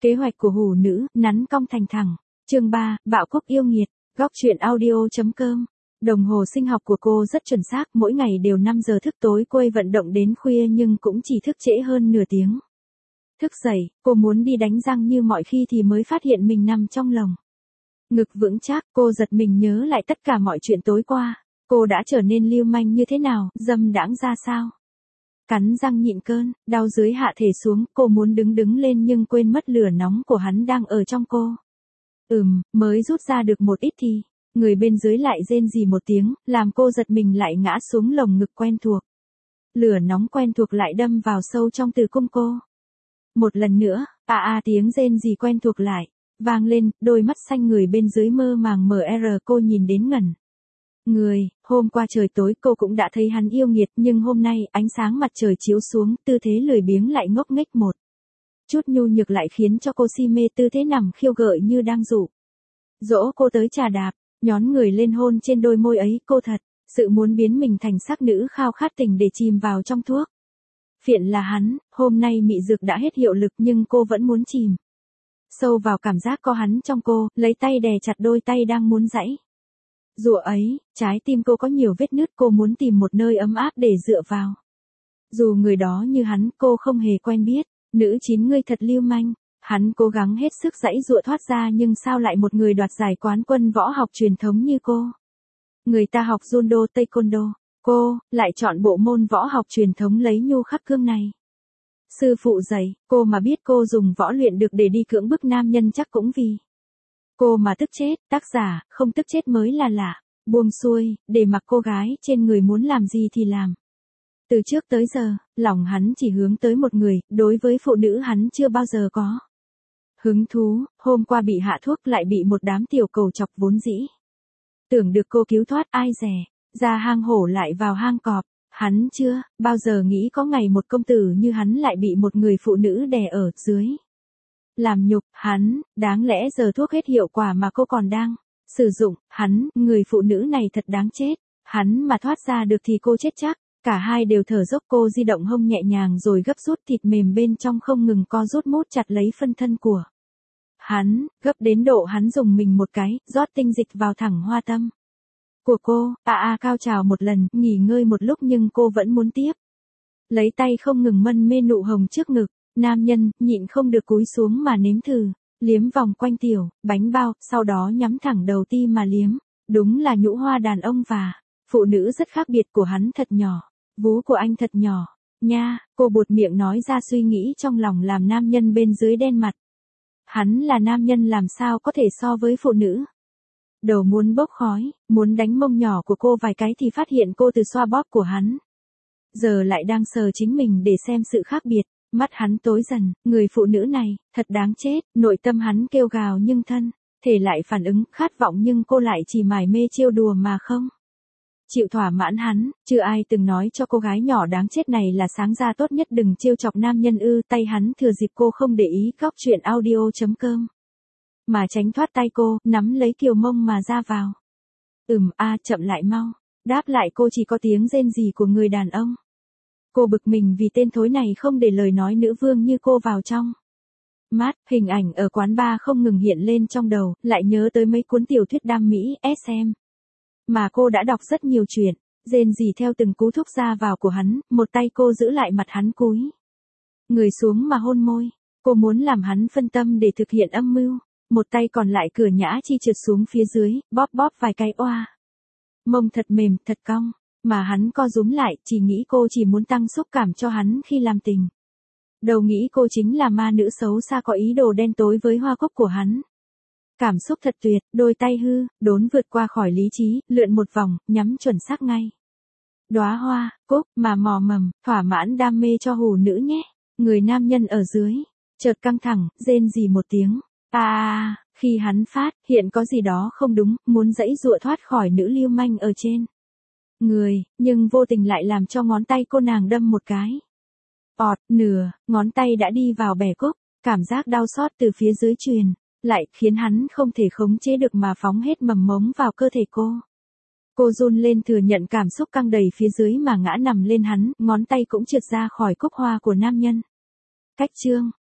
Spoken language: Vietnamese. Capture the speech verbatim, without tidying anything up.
Kế hoạch của hủ nữ, nắn cong thành thẳng. Chương ba, Bạo Cúc yêu nghiệt. Góc truyện audio.com. Đồng hồ sinh học của cô rất chuẩn xác, mỗi ngày đều năm giờ thức tối, cô ấy vận động đến khuya nhưng cũng chỉ thức trễ hơn nửa tiếng. Thức dậy, cô muốn đi đánh răng như mọi khi thì mới phát hiện mình nằm trong lồng ngực vững chắc, cô giật mình nhớ lại tất cả mọi chuyện tối qua. Cô đã trở nên lưu manh như thế nào, dâm đãng ra sao? Cắn răng nhịn cơn, đau dưới hạ thể xuống, cô muốn đứng đứng lên nhưng quên mất lửa nóng của hắn đang ở trong cô. Ừm, mới rút ra được một ít thì, người bên dưới lại rên rỉ một tiếng, làm cô giật mình lại ngã xuống lồng ngực quen thuộc. Lửa nóng quen thuộc lại đâm vào sâu trong tử cung cô. Một lần nữa, a a tiếng rên rỉ quen thuộc lại, vang lên, đôi mắt xanh người bên dưới mơ màng mờ rờ cô nhìn đến ngẩn. Người, hôm qua trời tối cô cũng đã thấy hắn yêu nghiệt nhưng hôm nay ánh sáng mặt trời chiếu xuống, tư thế lười biếng lại ngốc nghếch một chút nhu nhược lại khiến cho cô si mê tư thế nằm khiêu gợi như đang dụ dỗ cô tới trà đạp, nhón người lên hôn trên đôi môi ấy, cô thật sự muốn biến mình thành sắc nữ khao khát tình để chìm vào trong thuốc phiện là hắn. Hôm nay mị dược đã hết hiệu lực nhưng cô vẫn muốn chìm sâu vào cảm giác có hắn trong cô, lấy tay đè chặt đôi tay đang muốn giãy giụa ấy. Trái tim cô có nhiều vết nứt, cô muốn tìm một nơi ấm áp để dựa vào. Dù người đó như hắn, cô không hề quen biết. Nữ chín ngươi thật lưu manh. Hắn cố gắng hết sức giãy giụa thoát ra nhưng sao lại một người đoạt giải quán quân võ học truyền thống như cô. Người ta học judo taekwondo, cô lại chọn bộ môn võ học truyền thống lấy nhu khắc cương này. Sư phụ dạy, cô mà biết cô dùng võ luyện được để đi cưỡng bức nam nhân chắc cũng vì cô mà tức chết. Tác giả, không tức chết mới là lạ. Buông xuôi, để mặc cô gái trên người muốn làm gì thì làm. Từ trước tới giờ, lòng hắn chỉ hướng tới một người, đối với phụ nữ hắn chưa bao giờ có hứng thú. Hôm qua bị hạ thuốc lại bị một đám tiểu cầu chọc vốn dĩ tưởng được cô cứu thoát, ai dè, ra hang hổ lại vào hang cọp. Hắn chưa bao giờ nghĩ có ngày một công tử như hắn lại bị một người phụ nữ đè ở dưới làm nhục. Hắn, đáng lẽ giờ thuốc hết hiệu quả mà cô còn đang sử dụng. Hắn, người phụ nữ này thật đáng chết. Hắn mà thoát ra được thì cô chết chắc. Cả hai đều thở dốc, cô di động hông nhẹ nhàng rồi gấp rút, thịt mềm bên trong không ngừng co rút mút chặt lấy phân thân của hắn, gấp đến độ hắn dùng mình một cái, rót tinh dịch vào thẳng hoa tâm của cô. A a cao trào một lần, nghỉ ngơi một lúc nhưng cô vẫn muốn tiếp. Lấy tay không ngừng mân mê nụ hồng trước ngực. Nam nhân, nhịn không được cúi xuống mà nếm thử, liếm vòng quanh tiểu bánh bao, sau đó nhắm thẳng đầu ti mà liếm. Đúng là nhũ hoa đàn ông và phụ nữ rất khác biệt. Của hắn thật nhỏ, vú của anh thật nhỏ nha. Cô buột miệng nói ra suy nghĩ trong lòng làm nam nhân bên dưới đen mặt. Hắn là nam nhân làm sao có thể so với phụ nữ. Đầu muốn bốc khói, muốn đánh mông nhỏ của cô vài cái thì phát hiện cô từ xoa bóp của hắn giờ lại đang sờ chính mình để xem sự khác biệt. Mắt hắn tối dần, người phụ nữ này thật đáng chết. Nội tâm hắn kêu gào nhưng thân thể lại phản ứng khát vọng, nhưng cô lại chỉ mải mê trêu đùa mà không chịu thỏa mãn hắn. Chưa ai từng nói cho cô gái nhỏ đáng chết này là sáng ra tốt nhất đừng trêu chọc nam nhân ư. Tay hắn thừa dịp cô không để ý, góc truyện audio.com mà tránh thoát tay cô, nắm lấy kiều mông mà ra vào. Ừm a chậm lại mau. Đáp lại cô chỉ có tiếng rên rỉ của người đàn ông. Cô bực mình vì tên thối này không để lời nói nữ vương như cô vào trong mắt. Hình ảnh ở quán bar không ngừng hiện lên trong đầu, lại nhớ tới mấy cuốn tiểu thuyết đam mỹ ét em mà cô đã đọc rất nhiều chuyện. Rên rỉ theo từng cú thúc ra vào của hắn, một tay cô giữ lại mặt hắn cúi người xuống mà hôn môi. Cô muốn làm hắn phân tâm để thực hiện âm mưu. Một tay còn lại cửa nhã chi trượt xuống phía dưới, bóp bóp vài cái oa mông thật mềm, thật cong. Mà hắn co rúm lại, chỉ nghĩ cô chỉ muốn tăng xúc cảm cho hắn khi làm tình. Đầu nghĩ cô chính là ma nữ xấu xa có ý đồ đen tối với hoa cúc của hắn. Cảm xúc thật tuyệt, đôi tay hư, đốn vượt qua khỏi lý trí, lượn một vòng, nhắm chuẩn xác ngay. Đóa hoa, cúc, mà mò mầm, thỏa mãn đam mê cho hủ nữ nhé. Người nam nhân ở dưới, chợt căng thẳng, rên rỉ một tiếng. À, khi hắn phát, hiện có gì đó không đúng, muốn giãy giụa thoát khỏi nữ lưu manh ở trên người, nhưng vô tình lại làm cho ngón tay cô nàng đâm một cái. Ọt, nửa, ngón tay đã đi vào bẻ cúc, cảm giác đau xót từ phía dưới truyền lại khiến hắn không thể khống chế được mà phóng hết mầm mống vào cơ thể cô. Cô run lên thừa nhận cảm xúc căng đầy phía dưới mà ngã nằm lên hắn, ngón tay cũng trượt ra khỏi cúc hoa của nam nhân. Cách chương